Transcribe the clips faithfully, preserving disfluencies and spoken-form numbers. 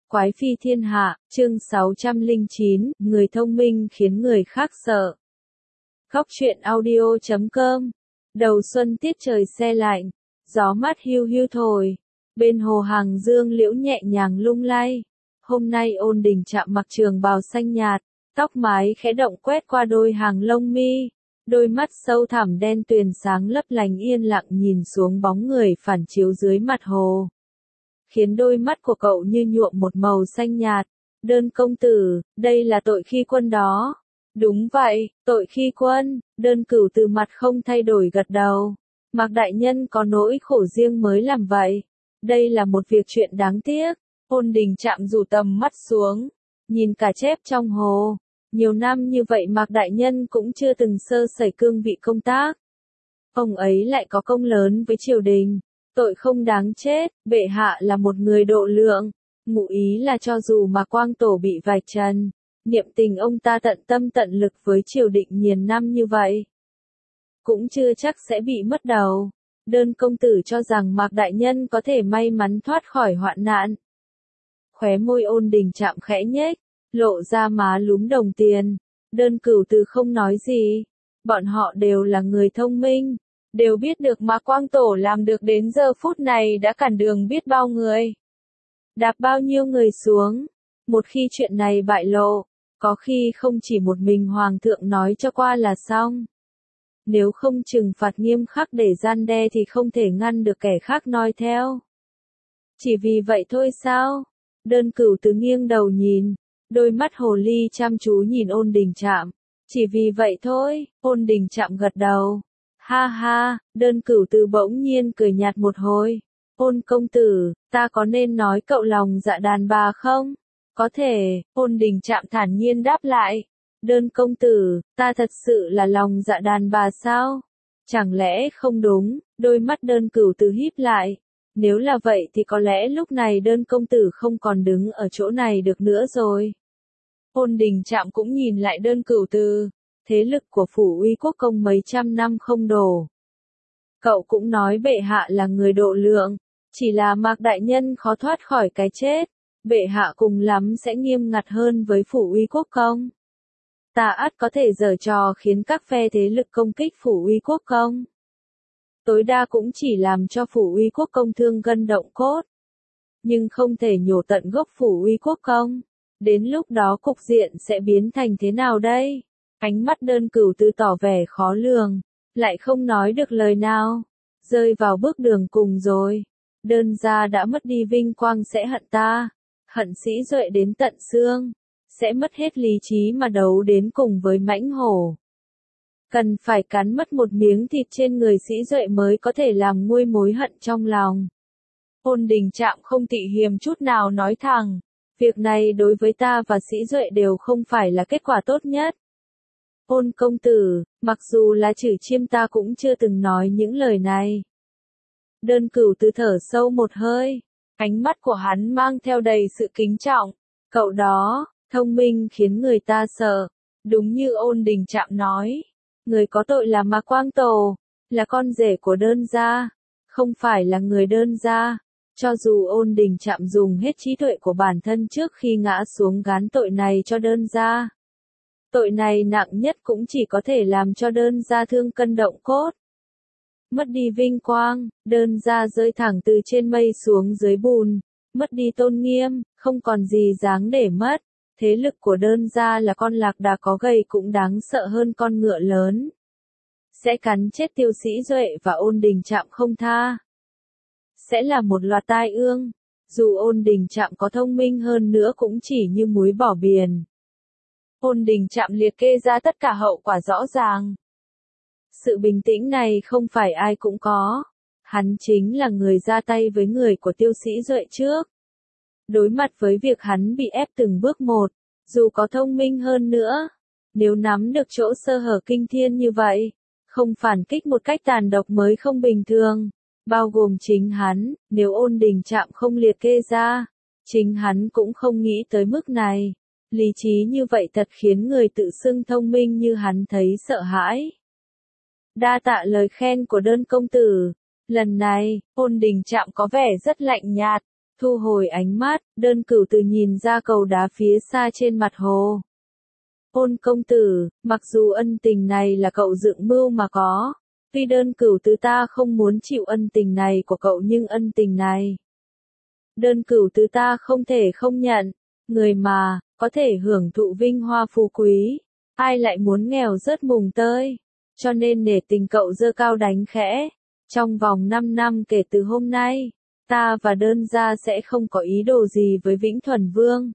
Quái phi thiên hạ, chương sáu trăm lẻ chín, người thông minh khiến người khác sợ. Góc truyện audio chấm com. Đầu xuân tiết trời se lạnh, gió mát hiu hiu thổi, bên hồ hàng dương liễu nhẹ nhàng lung lay. Hôm nay Ôn Đình Trạm mặc trường bào xanh nhạt, tóc mái khẽ động quét qua đôi hàng lông mi, đôi mắt sâu thẳm đen tuyền sáng lấp lánh yên lặng nhìn xuống bóng người phản chiếu dưới mặt hồ, khiến đôi mắt của cậu như nhuộm một màu xanh nhạt. Đơn công tử, đây là tội khi quân đó. Đúng vậy, tội khi quân. Đơn Cửu từ mặt không thay đổi gật đầu. Mạc đại nhân có nỗi khổ riêng mới làm vậy. Đây là một việc chuyện đáng tiếc. Ôn Đình Trạm rủ tầm mắt xuống, nhìn cả chép trong hồ. Nhiều năm như vậy Mạc đại nhân cũng chưa từng sơ sẩy cương vị công tác. Ông ấy lại có công lớn với triều đình. Tội không đáng chết, bệ hạ là một người độ lượng. Ngụ ý là cho dù mà Quang Tổ bị vạch trần, niệm tình ông ta tận tâm tận lực với triều đình nhiều năm như vậy, cũng chưa chắc sẽ bị mất đầu. Đơn công tử cho rằng Mạc đại nhân có thể may mắn thoát khỏi hoạn nạn. Khóe môi Ôn Đình Trạm khẽ nhếch, lộ ra má lúm đồng tiền. Đơn Cửu từ không nói gì. Bọn họ đều là người thông minh, đều biết được mà Quang Tổ làm được đến giờ phút này đã cản đường biết bao người, đạp bao nhiêu người xuống. Một khi chuyện này bại lộ, có khi không chỉ một mình Hoàng thượng nói cho qua là xong. Nếu không trừng phạt nghiêm khắc để gian đe thì không thể ngăn được kẻ khác noi theo. Chỉ vì vậy thôi sao? Đơn Cửu từ nghiêng đầu nhìn, đôi mắt hồ ly chăm chú nhìn Ôn Đình Trạm. Chỉ vì vậy thôi, Ôn Đình Trạm gật đầu. Ha ha, Đơn Cửu từ bỗng nhiên cười nhạt một hồi. Ôn công tử, ta có nên nói cậu lòng dạ đàn bà không? Có thể, Ôn Đình Trạm thản nhiên đáp lại. Đơn công tử, ta thật sự là lòng dạ đàn bà sao? Chẳng lẽ không đúng? Đôi mắt Đơn Cửu từ híp lại. Nếu là vậy thì có lẽ lúc này Đơn công tử không còn đứng ở chỗ này được nữa rồi. Ôn Đình Trạm cũng nhìn lại Đơn Cửu từ. Thế lực của phủ Uy Quốc công mấy trăm năm không đổ. Cậu cũng nói bệ hạ là người độ lượng, chỉ là Mạc đại nhân khó thoát khỏi cái chết, bệ hạ cùng lắm sẽ nghiêm ngặt hơn với phủ Uy Quốc công. Ta ắt có thể giở trò khiến các phe thế lực công kích phủ Uy Quốc công. Tối đa cũng chỉ làm cho phủ Uy Quốc công thương gân động cốt, nhưng không thể nhổ tận gốc phủ Uy Quốc công. Đến lúc đó cục diện sẽ biến thành thế nào đây? Ánh mắt Đơn Cửu từ tỏ vẻ khó lường, lại không nói được lời nào, rơi vào bước đường cùng rồi. Đơn gia đã mất đi vinh quang sẽ hận ta, hận Sĩ Duệ đến tận xương, sẽ mất hết lý trí mà đấu đến cùng với mãnh hổ. Cần phải cắn mất một miếng thịt trên người Sĩ Duệ mới có thể làm nguôi mối hận trong lòng. Ôn Đình Trạm không tị hiềm chút nào nói thẳng, việc này đối với ta và Sĩ Duệ đều không phải là kết quả tốt nhất. Ôn công tử, mặc dù là chử chiêm ta cũng chưa từng nói những lời này. Đơn Cửu từ thở sâu một hơi, ánh mắt của hắn mang theo đầy sự kính trọng. Cậu đó, thông minh khiến người ta sợ. Đúng như Ôn Đình Trạm nói, người có tội là Mạc Quang Tổ, là con rể của Đơn gia, không phải là người Đơn gia. Cho dù Ôn Đình Trạm dùng hết trí tuệ của bản thân trước khi ngã xuống gán tội này cho Đơn gia, tội này nặng nhất cũng chỉ có thể làm cho Đơn gia thương cân động cốt. Mất đi vinh quang, Đơn gia rơi thẳng từ trên mây xuống dưới bùn, mất đi tôn nghiêm, không còn gì dáng để mất. Thế lực của Đơn gia là con lạc đà có gầy cũng đáng sợ hơn con ngựa lớn. Sẽ cắn chết Tiêu Sĩ Duệ và Ôn Đình Trạm không tha. Sẽ là một loạt tai ương, dù Ôn Đình Trạm có thông minh hơn nữa cũng chỉ như muối bỏ biển. Ôn Đình Trạm liệt kê ra tất cả hậu quả rõ ràng. Sự bình tĩnh này không phải ai cũng có. Hắn chính là người ra tay với người của Tiêu Sĩ Duệ trước. Đối mặt với việc hắn bị ép từng bước một, dù có thông minh hơn nữa, nếu nắm được chỗ sơ hở kinh thiên như vậy, không phản kích một cách tàn độc mới không bình thường. Bao gồm chính hắn, nếu Ôn Đình Trạm không liệt kê ra, chính hắn cũng không nghĩ tới mức này. Lý trí như vậy thật khiến người tự xưng thông minh như hắn thấy sợ hãi. Đa tạ lời khen của Đơn công tử. Lần này, Ôn Đình Trạm có vẻ rất lạnh nhạt, Thu hồi ánh mắt, Đơn Cửu từ nhìn ra cầu đá phía xa trên mặt hồ. Ôn công tử, mặc dù ân tình này là cậu dựng mưu mà có, tuy Đơn Cửu từ ta không muốn chịu ân tình này của cậu nhưng ân tình này, Đơn Cửu từ ta không thể không nhận. Người mà, có thể hưởng thụ vinh hoa phú quý, ai lại muốn nghèo rớt mùng tơi, cho nên nể tình cậu giơ cao đánh khẽ. Trong vòng năm năm kể từ hôm nay, ta và Đơn gia sẽ không có ý đồ gì với Vĩnh Thuần Vương.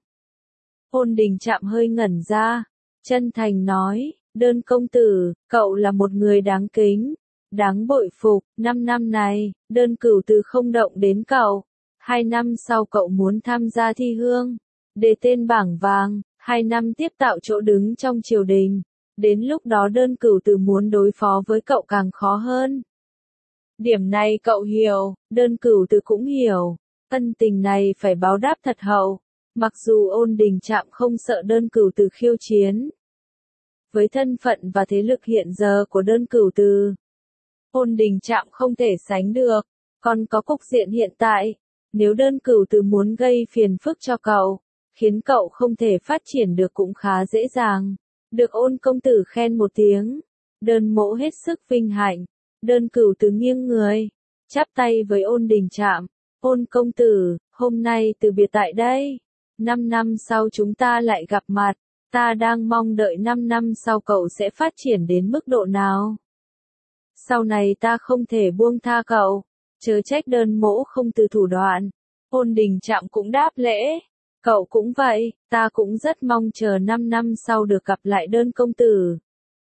Ôn Đình Trạm hơi ngẩn ra, chân thành nói, Đơn công tử, cậu là một người đáng kính, đáng bội phục, năm năm này, Đơn Cửu từ không động đến cậu. Hai năm sau cậu muốn tham gia thi hương, đề tên bảng vàng, hai năm tiếp tạo chỗ đứng trong triều đình. Đến lúc đó Đơn Cửu từ muốn đối phó với cậu càng khó hơn. Điểm này cậu hiểu, Đơn Cửu từ cũng hiểu, ân tình này phải báo đáp thật hậu. Mặc dù Ôn Đình Trạm không sợ Đơn Cửu từ khiêu chiến. Với thân phận và thế lực hiện giờ của Đơn Cửu từ, Ôn Đình Trạm không thể sánh được, còn có cục diện hiện tại. Nếu Đơn Cửu từ muốn gây phiền phức cho cậu, khiến cậu không thể phát triển được cũng khá dễ dàng. Được Ôn công tử khen một tiếng, Đơn mỗ hết sức vinh hạnh. Đơn Cửu từ nghiêng người, chắp tay với Ôn Đình Trạm. Ôn công tử, hôm nay từ biệt tại đây. Năm năm sau chúng ta lại gặp mặt. Ta đang mong đợi năm năm sau cậu sẽ phát triển đến mức độ nào. Sau này ta không thể buông tha cậu. Chớ trách Đơn mỗ không từ thủ đoạn. Ôn Đình Trạm cũng đáp lễ. Cậu cũng vậy, ta cũng rất mong chờ năm năm sau được gặp lại Đơn công tử.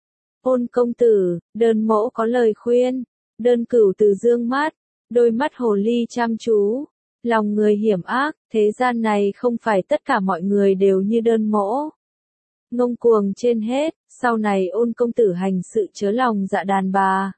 Ôn công tử, Đơn mỗ có lời khuyên. Đơn Cửu từ dương mắt, đôi mắt hồ ly chăm chú. Lòng người hiểm ác, thế gian này không phải tất cả mọi người đều như Đơn mỗ. Ngông cuồng trên hết, sau này Ôn công tử hành sự chớ lòng dạ đàn bà.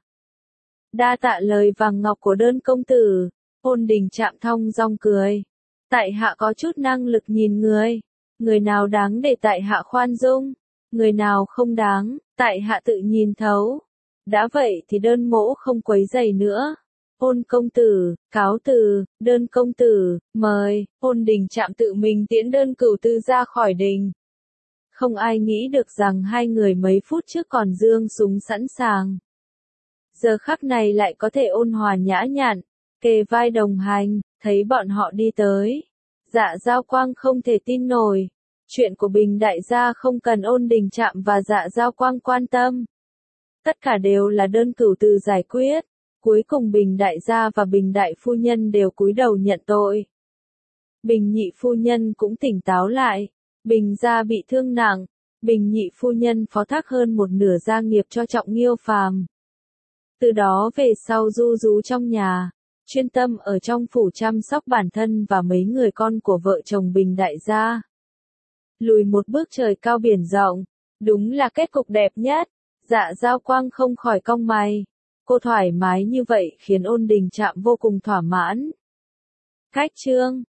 Đa tạ lời vàng ngọc của Đơn công tử. Ôn Đình Trạm thong dong cười. Tại hạ có chút năng lực nhìn người. Người nào đáng để tại hạ khoan dung, người nào không đáng, tại hạ tự nhìn thấu. Đã vậy thì Đơn mỗ không quấy rầy nữa. Ôn công tử, cáo từ. Đơn công tử, mời. Ôn Đình Trạm tự mình tiễn Đơn Cửu từ ra khỏi đình. Không ai nghĩ được rằng hai người mấy phút trước còn giương súng sẵn sàng. Giờ khắc này lại có thể ôn hòa nhã nhặn, kề vai đồng hành, thấy bọn họ đi tới. Dạ Giao Quang không thể tin nổi. Chuyện của Bình đại gia không cần Ôn Đình Trạm và Dạ Giao Quang quan tâm. Tất cả đều là Đơn Cửu từ giải quyết. Cuối cùng Bình đại gia và Bình đại phu nhân đều cúi đầu nhận tội. Bình nhị phu nhân cũng tỉnh táo lại. Bình gia bị thương nặng. Bình nhị phu nhân phó thác hơn một nửa gia nghiệp cho Trọng Nghiêu Phàm. Từ đó về sau ru rú trong nhà, chuyên tâm ở trong phủ chăm sóc bản thân và mấy người con của vợ chồng Bình đại gia. Lùi một bước trời cao biển rộng, đúng là kết cục đẹp nhất. Dạ Giao Quang không khỏi cong mày. Cô thoải mái như vậy khiến Ôn Đình Trạm vô cùng thỏa mãn. Cách chương